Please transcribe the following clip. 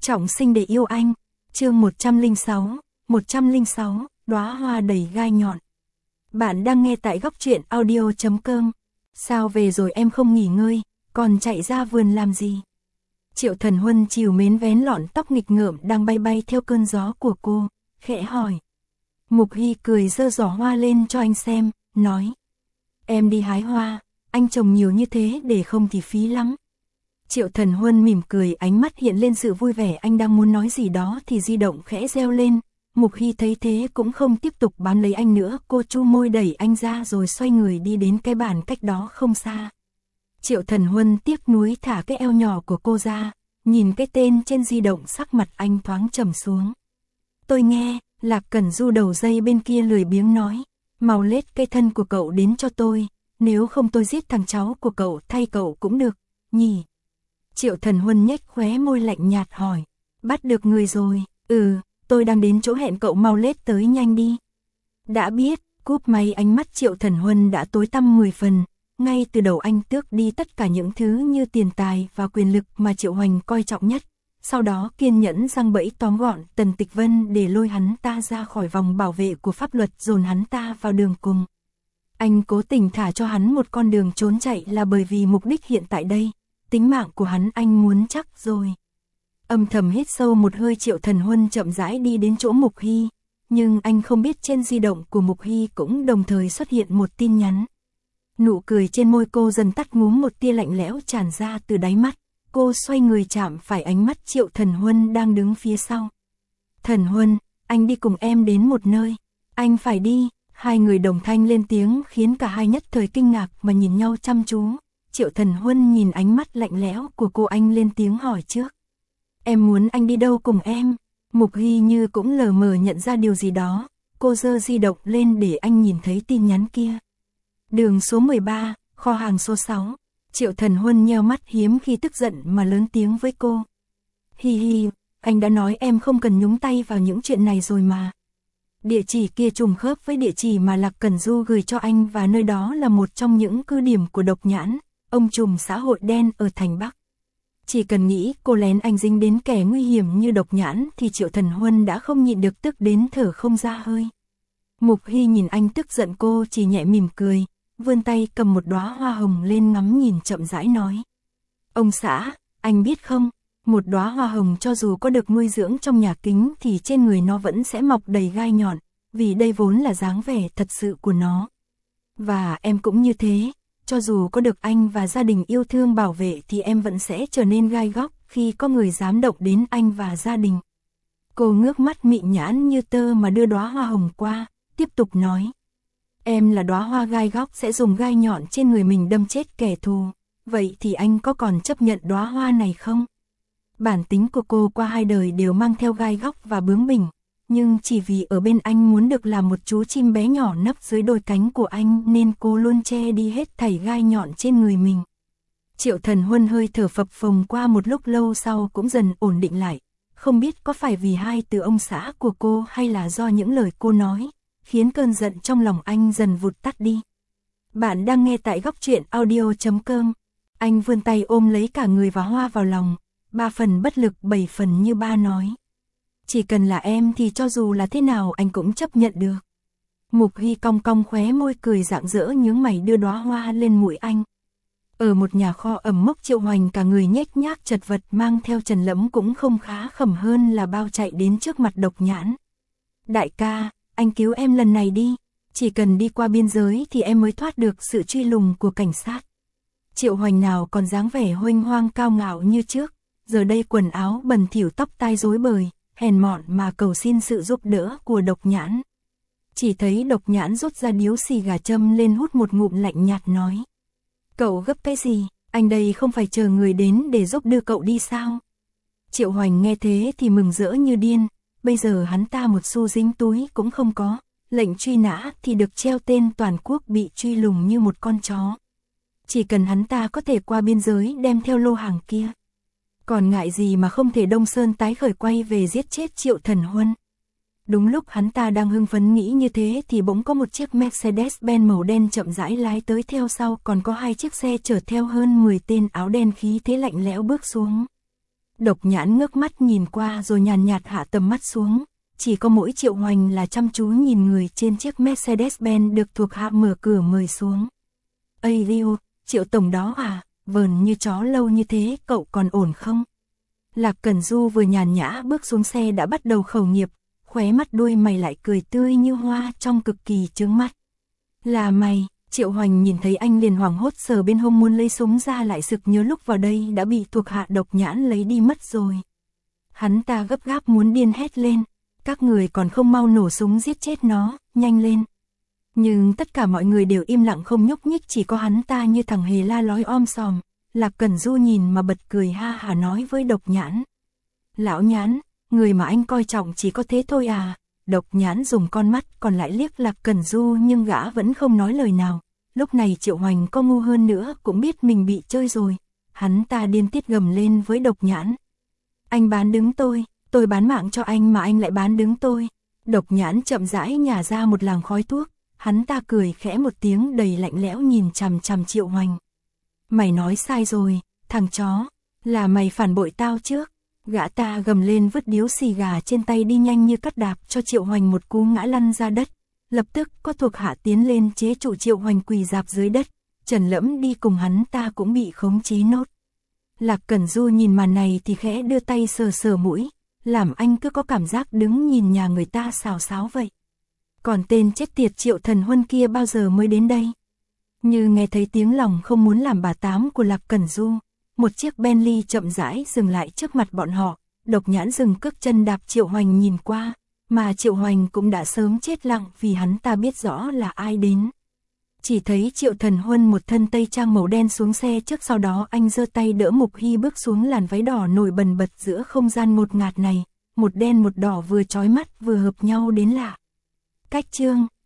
Trọng sinh để yêu anh, chương 106, đóa hoa đầy gai nhọn. Bạn đang nghe tại góc truyện audio.com. Sao về rồi em không nghỉ ngơi, còn chạy ra vườn làm gì? Triệu Thần Huân trìu mến vén lọn tóc nghịch ngợm đang bay bay theo cơn gió của cô, khẽ hỏi. Mục Hy cười giơ giỏ hoa lên cho anh xem, nói. Em đi hái hoa, anh trồng nhiều như thế để không thì phí lắm. Triệu Thần Huân mỉm cười, ánh mắt hiện lên sự vui vẻ, anh đang muốn nói gì đó thì di động khẽ reo lên. Mục Hy thấy thế cũng không tiếp tục bám lấy anh nữa, cô chu môi đẩy anh ra rồi xoay người đi đến cái bàn cách đó không xa. Triệu Thần Huân tiếc nuối thả cái eo nhỏ của cô ra, nhìn cái tên trên di động, sắc mặt anh thoáng trầm xuống. Tôi nghe, Lạc Cẩn Du đầu dây bên kia lười biếng nói, mau lết cây thân của cậu đến cho tôi, nếu không tôi giết thằng cháu của cậu thay cậu cũng được, nhỉ? Triệu Thần Huân nhếch khóe môi lạnh nhạt hỏi, bắt được người rồi, tôi đang đến chỗ hẹn, cậu mau lết tới nhanh đi. Đã biết, cúp máy. Ánh mắt Triệu Thần Huân đã tối tăm 10 phần, ngay từ đầu anh tước đi tất cả những thứ như tiền tài và quyền lực mà Triệu Hoành coi trọng nhất, sau đó kiên nhẫn giăng bẫy tóm gọn Tần Tịch Vân để lôi hắn ta ra khỏi vòng bảo vệ của pháp luật, dồn hắn ta vào đường cùng. Anh cố tình thả cho hắn một con đường trốn chạy là bởi vì mục đích hiện tại đây, tính mạng của hắn anh muốn chắc rồi. Âm thầm hít sâu một hơi, Triệu Thần Huân chậm rãi đi đến chỗ Mục Hy, nhưng anh không biết trên di động của Mục Hy cũng đồng thời xuất hiện một tin nhắn. Nụ cười trên môi cô dần tắt ngúm, một tia lạnh lẽo tràn ra từ đáy mắt, cô xoay người chạm phải ánh mắt Triệu Thần Huân đang đứng phía sau. Thần Huân, anh đi cùng em đến một nơi. Anh phải đi. Hai người đồng thanh lên tiếng khiến cả hai nhất thời kinh ngạc mà nhìn nhau chăm chú. Triệu Thần Huân nhìn ánh mắt lạnh lẽo của cô, anh lên tiếng hỏi trước. Em muốn anh đi đâu cùng em? Mục Hy như cũng lờ mờ nhận ra điều gì đó, cô giơ di động lên để anh nhìn thấy tin nhắn kia. Đường số 13, kho hàng số 6. Triệu Thần Huân nheo mắt, hiếm khi tức giận mà lớn tiếng với cô. Hi hi, anh đã nói em không cần nhúng tay vào những chuyện này rồi mà. Địa chỉ kia trùng khớp với địa chỉ mà Lạc Cẩn Du gửi cho anh, và nơi đó là một trong những cứ điểm của Độc Nhãn, ông trùm xã hội đen ở thành Bắc. Chỉ cần nghĩ cô lén anh dính đến kẻ nguy hiểm như Độc Nhãn thì Triệu Thần Huân đã không nhịn được tức đến thở không ra hơi. Mục Hy nhìn anh tức giận, cô chỉ nhẹ mỉm cười, vươn tay cầm một đóa hoa hồng lên ngắm nhìn, chậm rãi nói. Ông xã, anh biết không, một đóa hoa hồng cho dù có được nuôi dưỡng trong nhà kính thì trên người nó vẫn sẽ mọc đầy gai nhọn, vì đây vốn là dáng vẻ thật sự của nó. Và em cũng như thế, cho dù có được anh và gia đình yêu thương bảo vệ thì em vẫn sẽ trở nên gai góc khi có người dám động đến anh và gia đình. Cô ngước mắt mị nhãn như tơ mà đưa đóa hoa hồng qua, tiếp tục nói. Em là đóa hoa gai góc sẽ dùng gai nhọn trên người mình đâm chết kẻ thù, vậy thì anh có còn chấp nhận đóa hoa này không? Bản tính của cô qua hai đời đều mang theo gai góc và bướng bỉnh, nhưng chỉ vì ở bên anh muốn được làm một chú chim bé nhỏ nấp dưới đôi cánh của anh nên cô luôn che đi hết thảy gai nhọn trên người mình. Triệu Thần Huân hơi thở phập phồng, qua một lúc lâu sau cũng dần ổn định lại, không biết có phải vì hai từ ông xã của cô hay là do những lời cô nói, khiến cơn giận trong lòng anh dần vụt tắt đi. Bạn đang nghe tại góc truyện audio.com. Anh vươn tay ôm lấy cả người và hoa vào lòng, 3 phần bất lực 7 phần như ba nói. Chỉ cần là em thì cho dù là thế nào anh cũng chấp nhận được. Mục Hy cong cong khóe môi cười rạng rỡ, nhướng mày đưa đóa hoa lên mũi anh. Ở một nhà kho ẩm mốc, Triệu Hoành cả người nhếch nhác chật vật mang theo Trần Lẫm cũng không khá khẩm hơn là bao chạy đến trước mặt Độc Nhãn. Đại ca, anh cứu em lần này đi, chỉ cần đi qua biên giới thì em mới thoát được sự truy lùng của cảnh sát. Triệu Hoành nào còn dáng vẻ huênh hoang cao ngạo như trước, giờ đây quần áo bẩn thỉu, tóc tai rối bời, hèn mọn mà cầu xin sự giúp đỡ của Độc Nhãn. Chỉ thấy Độc Nhãn rút ra điếu xì gà châm lên hút một ngụm, lạnh nhạt nói. Cậu gấp cái gì, anh đây không phải chờ người đến để giúp đưa cậu đi sao? Triệu Hoành nghe thế thì mừng rỡ như điên, bây giờ hắn ta một xu dính túi cũng không có, lệnh truy nã thì được treo tên, toàn quốc bị truy lùng như một con chó. Chỉ cần hắn ta có thể qua biên giới đem theo lô hàng kia, còn ngại gì mà không thể Đông Sơn tái khởi, quay về giết chết Triệu Thần Huân. Đúng lúc hắn ta đang hưng phấn nghĩ như thế thì bỗng có một chiếc Mercedes-Benz màu đen chậm rãi lái tới, theo sau còn có 2 chiếc xe chở theo hơn 10 tên áo đen khí thế lạnh lẽo bước xuống. Độc Nhãn ngước mắt nhìn qua rồi nhàn nhạt hạ tầm mắt xuống. Chỉ có mỗi Triệu Hoành là chăm chú nhìn người trên chiếc Mercedes-Benz được thuộc hạ mở cửa mời xuống. Ây Rio, Triệu tổng đó à, vờn như chó lâu như thế cậu còn ổn không? Lạc Cẩn Du vừa nhàn nhã bước xuống xe đã bắt đầu khẩu nghiệp, khóe mắt đuôi mày lại cười tươi như hoa trong cực kỳ chướng mắt. Là mày, Triệu Hoành nhìn thấy anh liền hoảng hốt sờ bên hông muốn lấy súng ra lại sực nhớ lúc vào đây đã bị thuộc hạ Độc Nhãn lấy đi mất rồi. Hắn ta gấp gáp muốn điên hét lên, các người còn không mau nổ súng giết chết nó, nhanh lên. Nhưng tất cả mọi người đều im lặng không nhúc nhích, chỉ có hắn ta như thằng hề la lói om sòm. Lạc Cẩn Du nhìn mà bật cười ha hả nói với Độc Nhãn. Lão Nhãn, người mà anh coi trọng chỉ có thế thôi à? Độc Nhãn dùng con mắt còn lại liếc Lạc Cẩn Du nhưng gã vẫn không nói lời nào. Lúc này Triệu Hoành có ngu hơn nữa cũng biết mình bị chơi rồi. Hắn ta điên tiết gầm lên với Độc Nhãn. Anh bán đứng tôi bán mạng cho anh mà anh lại bán đứng tôi. Độc Nhãn chậm rãi nhả ra một làn khói thuốc. Hắn ta cười khẽ một tiếng đầy lạnh lẽo nhìn chằm chằm Triệu Hoành. Mày nói sai rồi, thằng chó, là mày phản bội tao trước. Gã ta gầm lên vứt điếu xì gà trên tay đi nhanh như cắt đạp cho Triệu Hoành một cú ngã lăn ra đất. Lập tức có thuộc hạ tiến lên chế trụ Triệu Hoành quỳ rạp dưới đất. Trần Lẫm đi cùng hắn ta cũng bị khống chế nốt. Lạc Cẩn Du nhìn màn này thì khẽ đưa tay sờ sờ mũi, làm anh cứ có cảm giác đứng nhìn nhà người ta xào xáo vậy. Còn tên chết tiệt Triệu Thần Huân kia bao giờ mới đến đây? Như nghe thấy tiếng lòng không muốn làm bà tám của Lạc Cẩn Du, một chiếc Bentley chậm rãi dừng lại trước mặt bọn họ. Độc Nhãn dừng cước chân đạp Triệu Hoành nhìn qua, mà Triệu Hoành cũng đã sớm chết lặng vì hắn ta biết rõ là ai đến. Chỉ thấy Triệu Thần Huân một thân tây trang màu đen xuống xe trước, sau đó anh giơ tay đỡ Mục Hy bước xuống làn váy đỏ nổi bần bật giữa không gian ngột ngạt này, một đen một đỏ vừa chói mắt vừa hợp nhau đến lạ. Cách chương